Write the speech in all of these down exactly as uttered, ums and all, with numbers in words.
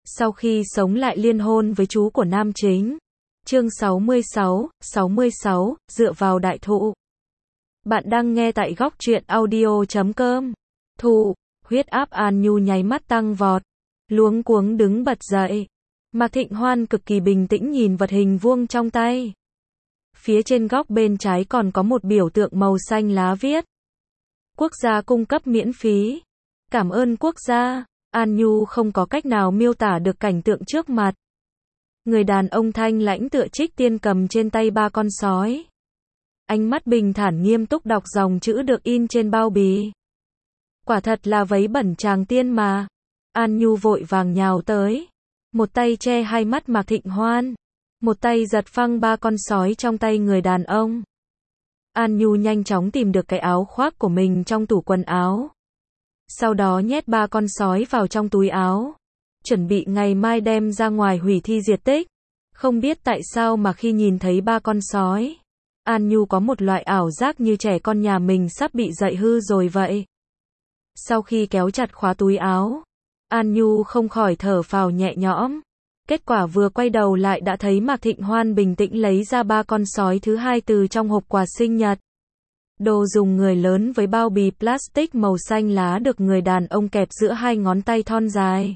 Sau khi sống lại liên hôn với chú của nam chính. Chương sáu mươi sáu, sáu mươi sáu, dựa vào đại thụ. Bạn đang nghe tại góc truyện audio chấm com. Thụ, huyết áp An Nhu nháy mắt tăng vọt, luống cuống đứng bật dậy. Mạc Thịnh Hoan cực kỳ bình tĩnh nhìn vật hình vuông trong tay. Phía trên góc bên trái còn có một biểu tượng màu xanh lá viết: quốc gia cung cấp miễn phí. Cảm ơn quốc gia. An Nhu không có cách nào miêu tả được cảnh tượng trước mặt. Người đàn ông thanh lãnh tựa Trích Tiên cầm trên tay ba con sói. Ánh mắt bình thản nghiêm túc đọc dòng chữ được in trên bao bì. Quả thật là vấy bẩn chàng tiên mà. An Nhu vội vàng nhào tới. Một tay che hai mắt Mạc Thịnh Hoan. Một tay giật phăng ba con sói trong tay người đàn ông. An Nhu nhanh chóng tìm được cái áo khoác của mình trong tủ quần áo. Sau đó nhét ba con sói vào trong túi áo. Chuẩn bị ngày mai đem ra ngoài hủy thi diệt tích. Không biết tại sao mà khi nhìn thấy ba con sói, An Nhu có một loại ảo giác như trẻ con nhà mình sắp bị dạy hư rồi vậy. Sau khi kéo chặt khóa túi áo, An Nhu không khỏi thở phào nhẹ nhõm. Kết quả vừa quay đầu lại đã thấy Mạc Thịnh Hoan bình tĩnh lấy ra ba con sói thứ hai từ trong hộp quà sinh nhật. Đồ dùng người lớn với bao bì plastic màu xanh lá được người đàn ông kẹp giữa hai ngón tay thon dài.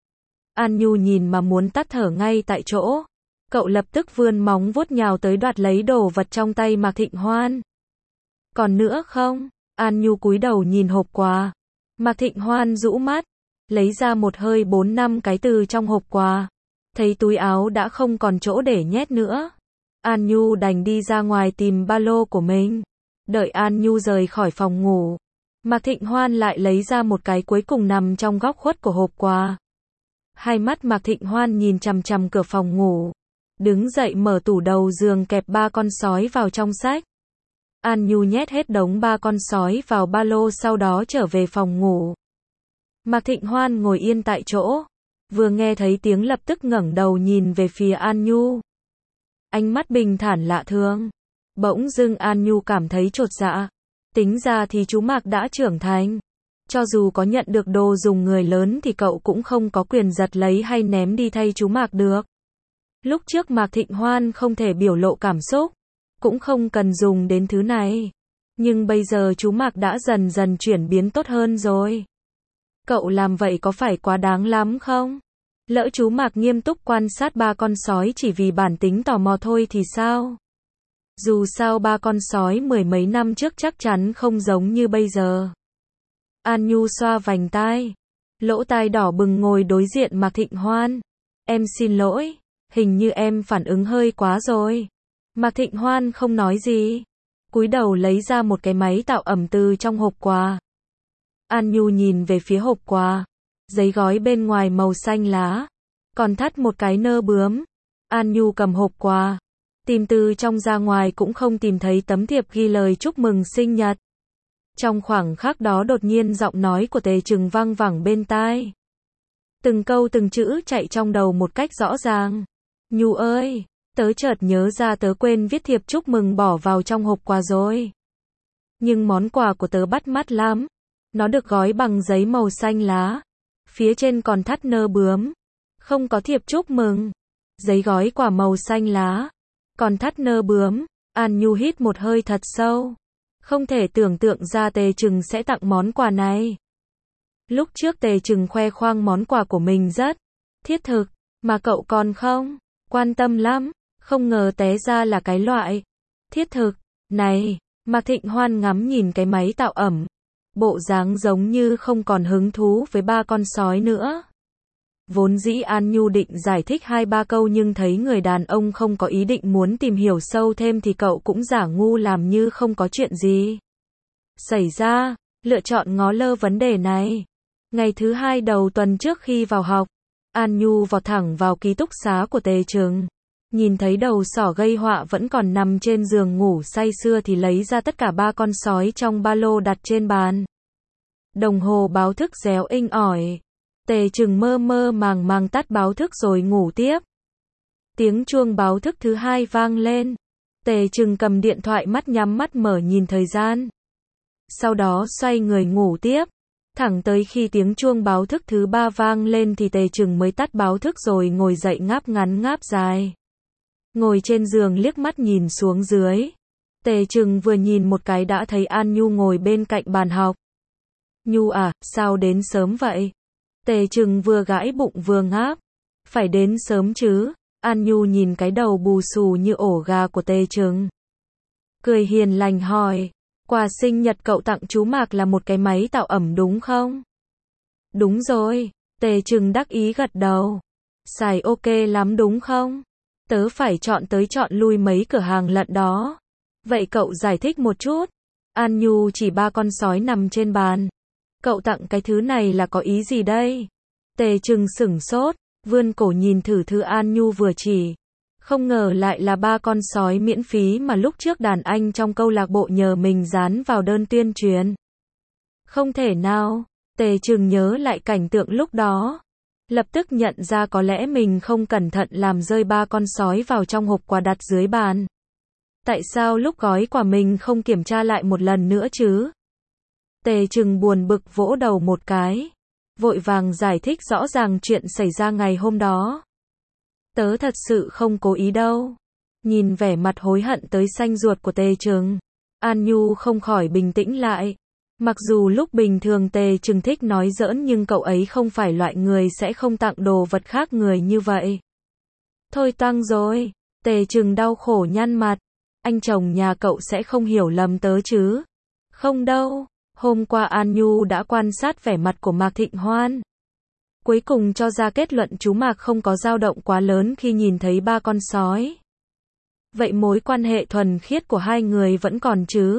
An Nhu nhìn mà muốn tắt thở ngay tại chỗ. Cậu lập tức vươn móng vuốt nhào tới đoạt lấy đồ vật trong tay Mạc Thịnh Hoan. Còn nữa không? An Nhu cúi đầu nhìn hộp quà. Mạc Thịnh Hoan rũ mắt, lấy ra một hơi bốn năm cái từ trong hộp quà. Thấy túi áo đã không còn chỗ để nhét nữa, An Nhu đành đi ra ngoài tìm ba lô của mình. Đợi An Nhu rời khỏi phòng ngủ, Mạc Thịnh Hoan lại lấy ra một cái cuối cùng nằm trong góc khuất của hộp quà. Hai mắt Mạc Thịnh Hoan nhìn chằm chằm cửa phòng ngủ, đứng dậy mở tủ đầu giường kẹp ba con sói vào trong xách. An Nhu nhét hết đống ba con sói vào ba lô sau đó trở về phòng ngủ. Mạc Thịnh Hoan ngồi yên tại chỗ, vừa nghe thấy tiếng lập tức ngẩng đầu nhìn về phía An Nhu. Ánh mắt bình thản lạ thường. Bỗng dưng An Nhu cảm thấy chột dạ. Tính ra thì chú Mạc đã trưởng thành. Cho dù có nhận được đồ dùng người lớn thì cậu cũng không có quyền giật lấy hay ném đi thay chú Mạc được. Lúc trước Mạc Thịnh Hoan không thể biểu lộ cảm xúc, cũng không cần dùng đến thứ này. Nhưng bây giờ chú Mạc đã dần dần chuyển biến tốt hơn rồi. Cậu làm vậy có phải quá đáng lắm không? Lỡ chú Mạc nghiêm túc quan sát ba con sói chỉ vì bản tính tò mò thôi thì sao? Dù sao ba con sói mười mấy năm trước chắc chắn không giống như bây giờ. An Nhu xoa vành tai, lỗ tai đỏ bừng ngồi đối diện Mạc Thịnh Hoan. Em xin lỗi, hình như em phản ứng hơi quá rồi. Mạc Thịnh Hoan không nói gì, cúi đầu lấy ra một cái máy tạo ẩm từ trong hộp quà. An Nhu nhìn về phía hộp quà, giấy gói bên ngoài màu xanh lá, còn thắt một cái nơ bướm. An Nhu cầm hộp quà, tìm từ trong ra ngoài cũng không tìm thấy tấm thiệp ghi lời chúc mừng sinh nhật. Trong khoảng khắc đó đột nhiên giọng nói của Tề Trừng vang vẳng bên tai. Từng câu từng chữ chạy trong đầu một cách rõ ràng. Nhu ơi, tớ chợt nhớ ra tớ quên viết thiệp chúc mừng bỏ vào trong hộp quà rồi. Nhưng món quà của tớ bắt mắt lắm. Nó được gói bằng giấy màu xanh lá. Phía trên còn thắt nơ bướm. Không có thiệp chúc mừng. Giấy gói quà màu xanh lá. Còn thắt nơ bướm. An Nhu hít một hơi thật sâu. Không thể tưởng tượng ra Tề Trừng sẽ tặng món quà này. Lúc trước Tề Trừng khoe khoang món quà của mình rất thiết thực, mà cậu còn không quan tâm lắm. Không ngờ té ra là cái loại thiết thực này. Mạc Thịnh Hoan ngắm nhìn cái máy tạo ẩm, bộ dáng giống như không còn hứng thú với ba con sói nữa. Vốn dĩ An Nhu định giải thích hai ba câu nhưng thấy người đàn ông không có ý định muốn tìm hiểu sâu thêm thì cậu cũng giả ngu làm như không có chuyện gì xảy ra, lựa chọn ngó lơ vấn đề này. Ngày thứ hai đầu tuần trước khi vào học, An Nhu vọt thẳng vào ký túc xá của Tề Trừng. Nhìn thấy đầu sỏ gây họa vẫn còn nằm trên giường ngủ say sưa thì lấy ra tất cả ba con sói trong ba lô đặt trên bàn. Đồng hồ báo thức réo inh ỏi. Tề Trừng mơ mơ màng màng tắt báo thức rồi ngủ tiếp. Tiếng chuông báo thức thứ hai vang lên. Tề Trừng cầm điện thoại mắt nhắm mắt mở nhìn thời gian. Sau đó xoay người ngủ tiếp. Thẳng tới khi tiếng chuông báo thức thứ ba vang lên thì Tề Trừng mới tắt báo thức rồi ngồi dậy ngáp ngắn ngáp dài. Ngồi trên giường liếc mắt nhìn xuống dưới. Tề Trừng vừa nhìn một cái đã thấy An Nhu ngồi bên cạnh bàn học. Nhu à, sao đến sớm vậy? Tề Trừng vừa gãi bụng vừa ngáp. Phải đến sớm chứ. An Nhu nhìn cái đầu bù xù như ổ gà của Tề Trừng. Cười hiền lành hỏi. Quà sinh nhật cậu tặng chú Mạc là một cái máy tạo ẩm đúng không? Đúng rồi. Tề Trừng đắc ý gật đầu. Xài ok lắm đúng không? Tớ phải chọn tới chọn lui mấy cửa hàng lận đó. Vậy cậu giải thích một chút. An Nhu chỉ ba con sói nằm trên bàn. Cậu tặng cái thứ này là có ý gì đây? Tề Trừng sửng sốt, vươn cổ nhìn thử thứ An Nhu vừa chỉ. Không ngờ lại là ba con sói miễn phí mà lúc trước đàn anh trong câu lạc bộ nhờ mình dán vào đơn tuyên truyền. Không thể nào, Tề Trừng nhớ lại cảnh tượng lúc đó. Lập tức nhận ra có lẽ mình không cẩn thận làm rơi ba con sói vào trong hộp quà đặt dưới bàn. Tại sao lúc gói quà mình không kiểm tra lại một lần nữa chứ? Tề Trừng buồn bực vỗ đầu một cái. Vội vàng giải thích rõ ràng chuyện xảy ra ngày hôm đó. Tớ thật sự không cố ý đâu. Nhìn vẻ mặt hối hận tới xanh ruột của Tề Trừng, An Nhu không khỏi bình tĩnh lại. Mặc dù lúc bình thường Tề Trừng thích nói giỡn nhưng cậu ấy không phải loại người sẽ không tặng đồ vật khác người như vậy. Thôi toang rồi. Tề Trừng đau khổ nhăn mặt. Anh chồng nhà cậu sẽ không hiểu lầm tớ chứ? Không đâu. Hôm qua An Nhu đã quan sát vẻ mặt của Mạc Thịnh Hoan. Cuối cùng cho ra kết luận chú Mạc không có dao động quá lớn khi nhìn thấy ba con sói. Vậy mối quan hệ thuần khiết của hai người vẫn còn chứ?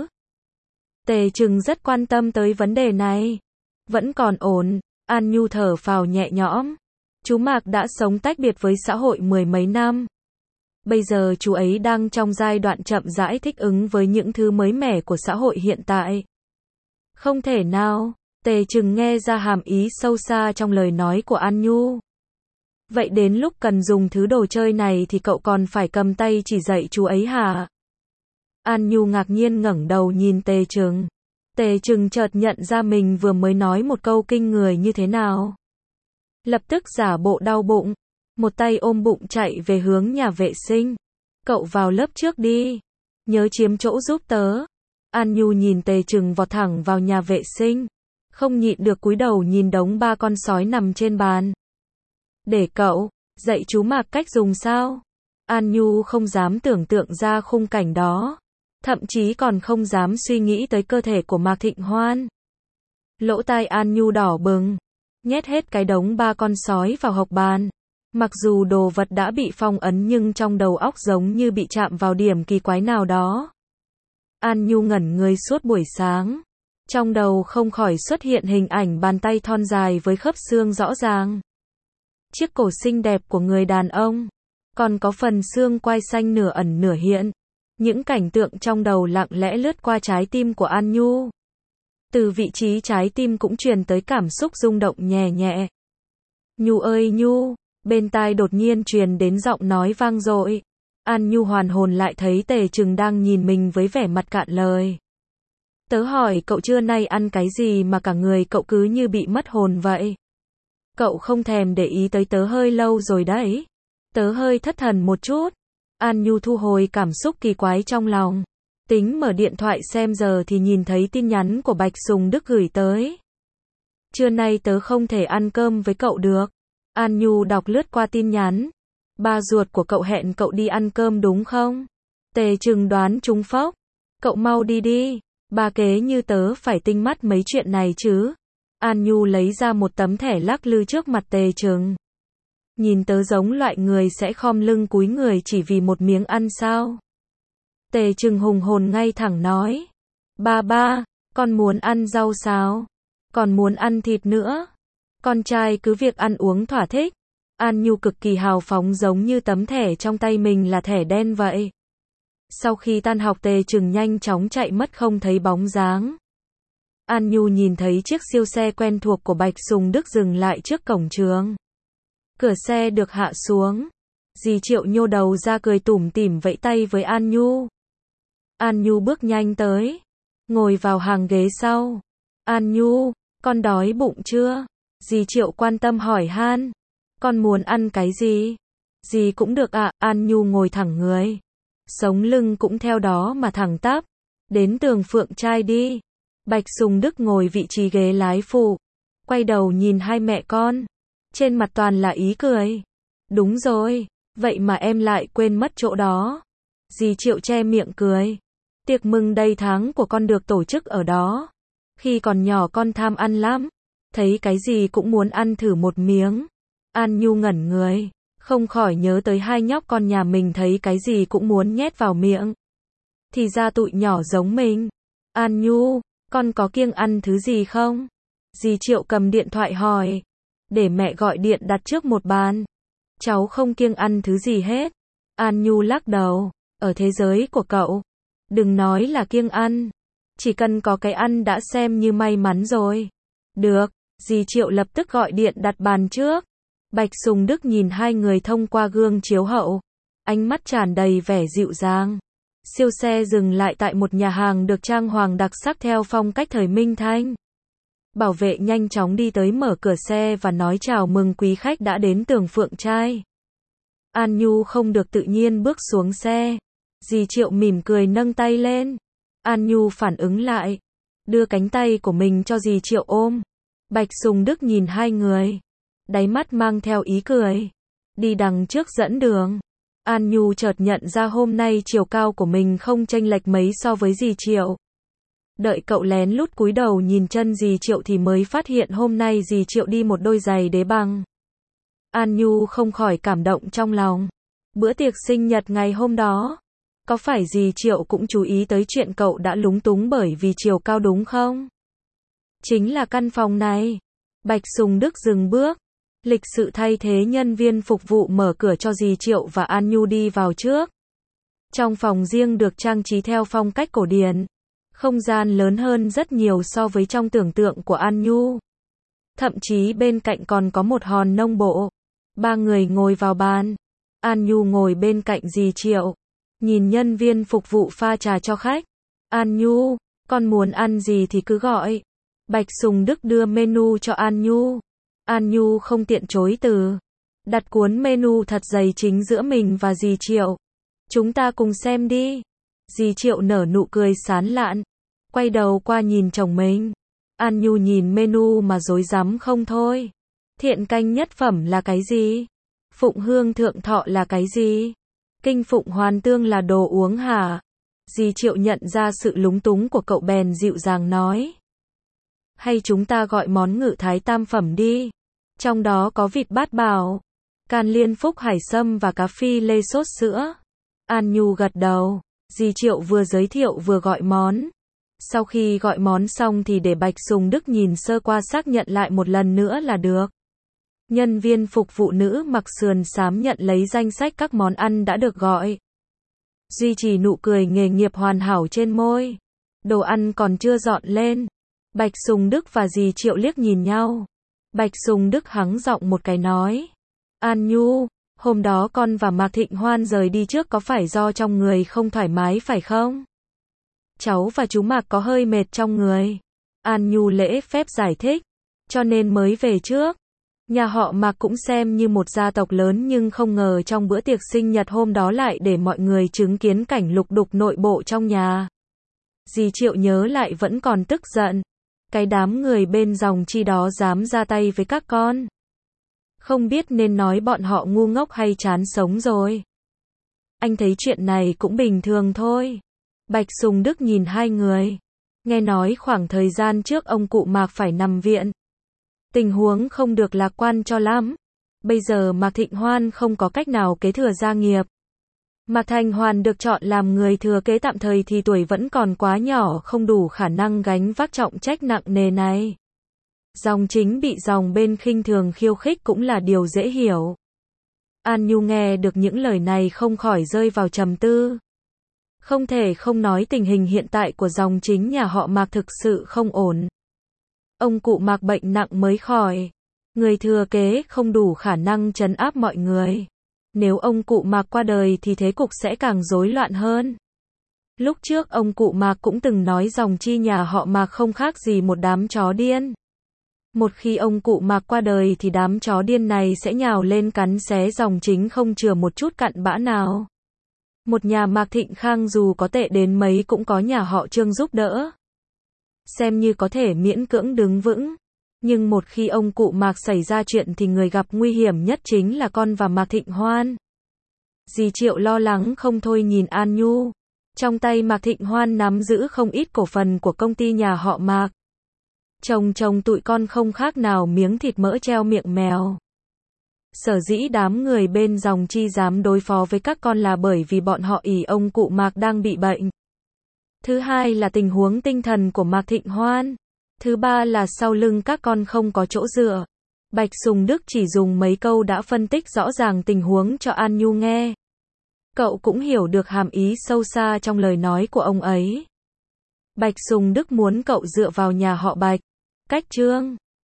Tề Trừng rất quan tâm tới vấn đề này. Vẫn còn ổn. An Nhu thở phào nhẹ nhõm. Chú Mạc đã sống tách biệt với xã hội mười mấy năm. Bây giờ chú ấy đang trong giai đoạn chậm rãi thích ứng với những thứ mới mẻ của xã hội hiện tại. Không thể nào. Tề Trừng nghe ra hàm ý sâu xa trong lời nói của An Nhu. Vậy đến lúc cần dùng thứ đồ chơi này thì cậu còn phải cầm tay chỉ dạy chú ấy hả? An Nhu ngạc nhiên ngẩng đầu nhìn Tề Trừng. Tề Trừng chợt nhận ra mình vừa mới nói một câu kinh người như thế nào. Lập tức giả bộ đau bụng. Một tay ôm bụng chạy về hướng nhà vệ sinh. Cậu vào lớp trước đi. Nhớ chiếm chỗ giúp tớ. An Nhu nhìn Tề Trừng vọt thẳng vào nhà vệ sinh. Không nhịn được cúi đầu nhìn đống ba con sói nằm trên bàn. Để cậu dạy chú Mạc cách dùng sao? An Nhu không dám tưởng tượng ra khung cảnh đó. Thậm chí còn không dám suy nghĩ tới cơ thể của Mạc Thịnh Hoan. Lỗ tai An Nhu đỏ bừng. Nhét hết cái đống ba con sói vào hộc bàn. Mặc dù đồ vật đã bị phong ấn nhưng trong đầu óc giống như bị chạm vào điểm kỳ quái nào đó. An Nhu ngẩn người suốt buổi sáng. Trong đầu không khỏi xuất hiện hình ảnh bàn tay thon dài với khớp xương rõ ràng. Chiếc cổ xinh đẹp của người đàn ông. Còn có phần xương quai xanh nửa ẩn nửa hiện. Những cảnh tượng trong đầu lặng lẽ lướt qua trái tim của An Nhu. Từ vị trí trái tim cũng truyền tới cảm xúc rung động nhẹ nhẹ. Nhu ơi Nhu, bên tai đột nhiên truyền đến giọng nói vang dội. An Nhu hoàn hồn lại thấy Tề Trừng đang nhìn mình với vẻ mặt cạn lời. Tớ hỏi cậu trưa nay ăn cái gì mà cả người cậu cứ như bị mất hồn vậy? Cậu không thèm để ý tới tớ hơi lâu rồi đấy. Tớ hơi thất thần một chút. An Nhu thu hồi cảm xúc kỳ quái trong lòng. Tính mở điện thoại xem giờ thì nhìn thấy tin nhắn của Bạch Sùng Đức gửi tới. Trưa nay tớ không thể ăn cơm với cậu được. An Nhu đọc lướt qua tin nhắn. Ba ruột của cậu hẹn cậu đi ăn cơm đúng không? Tề Trừng đoán trúng phốc. Cậu mau đi đi. Ba kế như tớ phải tinh mắt mấy chuyện này chứ. An Nhu lấy ra một tấm thẻ lắc lư trước mặt Tề Trừng. Nhìn tớ giống loại người sẽ khom lưng cúi người chỉ vì một miếng ăn sao? Tề Trừng hùng hồn ngay thẳng nói. Ba ba, con muốn ăn rau sao? Còn muốn ăn thịt nữa. Con trai cứ việc ăn uống thỏa thích. An Nhu cực kỳ hào phóng giống như tấm thẻ trong tay mình là thẻ đen vậy. Sau khi tan học Tề Trừng nhanh chóng chạy mất không thấy bóng dáng. An Nhu nhìn thấy chiếc siêu xe quen thuộc của Bạch Sùng Đức dừng lại trước cổng trường. Cửa xe được hạ xuống. Dì Triệu nhô đầu ra cười tủm tỉm vẫy tay với An Nhu. An Nhu bước nhanh tới. Ngồi vào hàng ghế sau. An Nhu, Con đói bụng chưa? Dì Triệu quan tâm hỏi han. Con muốn ăn cái gì? Gì cũng được ạ, à. An Nhu ngồi thẳng người. Sống lưng cũng theo đó mà thẳng tắp. Đến Tường Phượng Trai đi. Bạch Sùng Đức ngồi vị trí ghế lái phụ. Quay đầu nhìn hai mẹ con. Trên mặt toàn là ý cười. Đúng rồi, vậy mà em lại quên mất chỗ đó. Dì Triệu che miệng cười. Tiệc mừng đầy tháng của con được tổ chức ở đó. Khi còn nhỏ con tham ăn lắm. Thấy cái gì cũng muốn ăn thử một miếng. An Nhu ngẩn người. Không khỏi nhớ tới hai nhóc con nhà mình thấy cái gì cũng muốn nhét vào miệng. Thì ra tụi nhỏ giống mình. An Nhu, con có kiêng ăn thứ gì không? Dì Triệu cầm điện thoại hỏi. Để mẹ gọi điện đặt trước một bàn. Cháu không kiêng ăn thứ gì hết. An Nhu lắc đầu. Ở thế giới của cậu, đừng nói là kiêng ăn. Chỉ cần có cái ăn đã xem như may mắn rồi. Được, dì Triệu lập tức gọi điện đặt bàn trước. Bạch Sùng Đức nhìn hai người thông qua gương chiếu hậu. Ánh mắt tràn đầy vẻ dịu dàng. Siêu xe dừng lại tại một nhà hàng được trang hoàng đặc sắc theo phong cách thời Minh Thanh. Bảo vệ nhanh chóng đi tới mở cửa xe và nói chào mừng quý khách đã đến Tường Phượng Trai. An Nhu không được tự nhiên bước xuống xe. Dì Triệu mỉm cười nâng tay lên. An Nhu phản ứng lại. Đưa cánh tay của mình cho dì Triệu ôm. Bạch Sùng Đức nhìn hai người. Đáy mắt mang theo ý cười. Đi đằng trước dẫn đường. An Nhu chợt nhận ra hôm nay chiều cao của mình không chênh lệch mấy so với dì Triệu. Đợi cậu lén lút cúi đầu nhìn chân dì Triệu thì mới phát hiện hôm nay dì Triệu đi một đôi giày đế bằng. An Nhu không khỏi cảm động trong lòng. Bữa tiệc sinh nhật ngày hôm đó, có phải dì Triệu cũng chú ý tới chuyện cậu đã lúng túng bởi vì chiều cao đúng không? Chính là căn phòng này. Bạch Sùng Đức dừng bước. Lịch sự thay thế nhân viên phục vụ mở cửa cho dì Triệu và An Nhu đi vào trước. Trong phòng riêng được trang trí theo phong cách cổ điển. Không gian lớn hơn rất nhiều so với trong tưởng tượng của An Nhu. Thậm chí bên cạnh còn có một hòn nông bộ. Ba người ngồi vào bàn. An Nhu ngồi bên cạnh dì Triệu. Nhìn nhân viên phục vụ pha trà cho khách. An Nhu, con muốn ăn gì thì cứ gọi. Bạch Sùng Đức đưa menu cho An Nhu. An Nhu không tiện chối từ. Đặt cuốn menu thật dày chính giữa mình và dì Triệu. Chúng ta cùng xem đi. Dì Triệu nở nụ cười sán lạn. Quay đầu qua nhìn chồng mình. An Nhu nhìn menu mà rối rắm không thôi. Thiện canh nhất phẩm là cái gì? Phụng hương thượng thọ là cái gì? Kinh phụng hoàn tương là đồ uống hả? Dì Triệu nhận ra sự lúng túng của cậu bèn dịu dàng nói. Hay chúng ta gọi món ngự thái tam phẩm đi. Trong đó có vịt bát bảo, can liên phúc hải sâm và cá phi lê sốt sữa. An Nhu gật đầu. Dì Triệu vừa giới thiệu vừa gọi món. Sau khi gọi món xong thì để Bạch Sùng Đức nhìn sơ qua xác nhận lại một lần nữa là được. Nhân viên phục vụ nữ mặc sườn xám nhận lấy danh sách các món ăn đã được gọi. Duy trì nụ cười nghề nghiệp hoàn hảo trên môi. Đồ ăn còn chưa dọn lên. Bạch Sùng Đức và dì Triệu liếc nhìn nhau. Bạch Sùng Đức hắng giọng một cái nói. An Nhu, hôm đó con và Mạc Thịnh Hoan rời đi trước có phải do trong người không thoải mái phải không? Cháu và chú Mạc có hơi mệt trong người. An Nhu lễ phép giải thích. Cho nên mới về trước. Nhà họ Mạc cũng xem như một gia tộc lớn nhưng không ngờ trong bữa tiệc sinh nhật hôm đó lại để mọi người chứng kiến cảnh lục đục nội bộ trong nhà. Dì Triệu nhớ lại vẫn còn tức giận. Cái đám người bên dòng chi đó dám ra tay với các con. Không biết nên nói bọn họ ngu ngốc hay chán sống rồi. Anh thấy chuyện này cũng bình thường thôi. Bạch Sùng Đức nhìn hai người. Nghe nói khoảng thời gian trước ông cụ Mạc phải nằm viện. Tình huống không được lạc quan cho lắm. Bây giờ Mạc Thịnh Hoan không có cách nào kế thừa gia nghiệp. Mạc Thành Hoàn được chọn làm người thừa kế tạm thời thì tuổi vẫn còn quá nhỏ không đủ khả năng gánh vác trọng trách nặng nề này. Dòng chính bị dòng bên khinh thường khiêu khích cũng là điều dễ hiểu. An Nhu nghe được những lời này không khỏi rơi vào trầm tư. Không thể không nói tình hình hiện tại của dòng chính nhà họ Mạc thực sự không ổn. Ông cụ Mạc bệnh nặng mới khỏi. Người thừa kế không đủ khả năng trấn áp mọi người. Nếu ông cụ Mạc qua đời thì thế cục sẽ càng rối loạn hơn. Lúc trước ông cụ Mạc cũng từng nói dòng chi nhà họ Mạc không khác gì một đám chó điên. Một khi ông cụ Mạc qua đời thì đám chó điên này sẽ nhào lên cắn xé dòng chính không chừa một chút cặn bã nào. Một nhà Mạc Thịnh Khang dù có tệ đến mấy cũng có nhà họ Trương giúp đỡ. Xem như có thể miễn cưỡng đứng vững. Nhưng một khi ông cụ Mạc xảy ra chuyện thì người gặp nguy hiểm nhất chính là con và Mạc Thịnh Hoan. Dì Triệu lo lắng không thôi nhìn An Nhu. Trong tay Mạc Thịnh Hoan nắm giữ không ít cổ phần của công ty nhà họ Mạc. Chồng chồng tụi con không khác nào miếng thịt mỡ treo miệng mèo. Sở dĩ đám người bên dòng chi dám đối phó với các con là bởi vì bọn họ ỷ ông cụ Mạc đang bị bệnh. Thứ hai là tình huống tinh thần của Mạc Thịnh Hoan. Thứ ba là sau lưng các con không có chỗ dựa. Bạch Sùng Đức chỉ dùng mấy câu đã phân tích rõ ràng tình huống cho An Nhu nghe. Cậu cũng hiểu được hàm ý sâu xa trong lời nói của ông ấy. Bạch Sùng Đức muốn cậu dựa vào nhà họ Bạch. Cách Trương